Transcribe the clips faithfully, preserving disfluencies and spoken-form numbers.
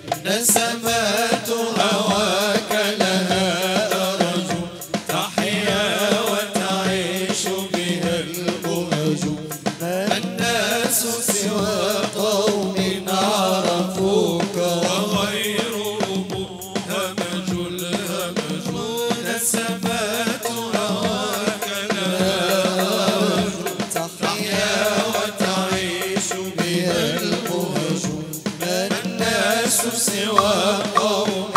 نسمات هواك لها أرجو تحيا وتعيش بها البهج. الناس سوى قوم عرفوك وغيرهم همج الهمج. نسمات هواك لها أرجو تحيا وتعيش بها البهج. الناس سوى قوم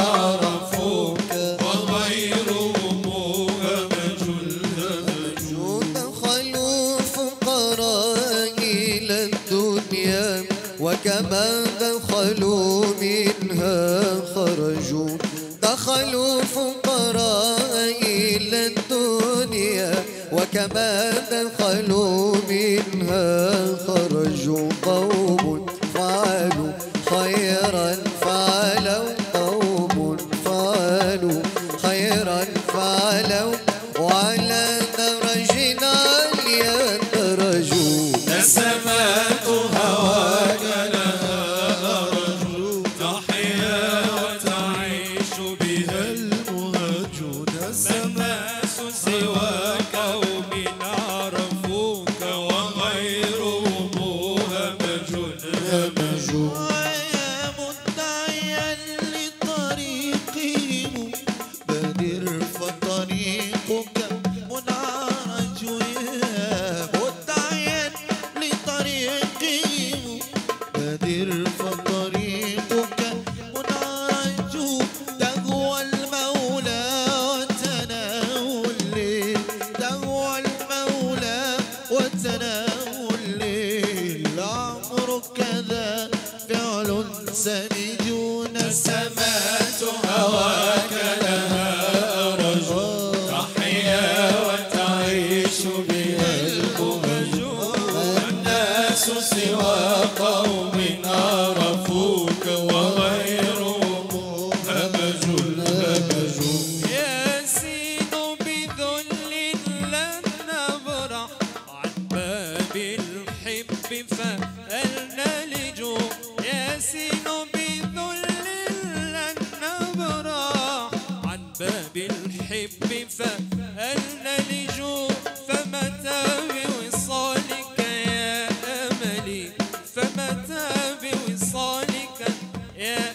عرفوك وغيرهم همج الهمج. دخلوا فقراء إلى الدنيا وكما دخلوا منها خرجوا. دخلوا فقراء إلى الدنيا وكما دخلوا منها خرجوا. قوم فعلوا خيرا فعلوا قوم فعلوا خيرا فعلوا وعلى درجنا ليدرجوا. نسمات هواك لها أرجو تحيا وتعيش بها المهج. نسمات سوى قوم عرفوك وغيرهم همج همج. ويا مدعيا لطريقهم بادر فطريقك منعرج. يا مدعيا لطريقهم بادر فطريقك منعرج. تقوى المولى وتناول الليل تقوى المولى وتناول الليل. لعمرك كذا فعل سنج. نسمات هواك لها أرجو تحيا وتعيش بها البهج. الناس سوى قوم عرفوك وغيرهم همج الهمج. ياسين بذل لن نبرح عن باب الحب فألنا لجوء. ياسين بذل لن نبرح عن باب الحب فألنا لجوء. فمتى بوصالك يا أملي فمتى بوصالك يا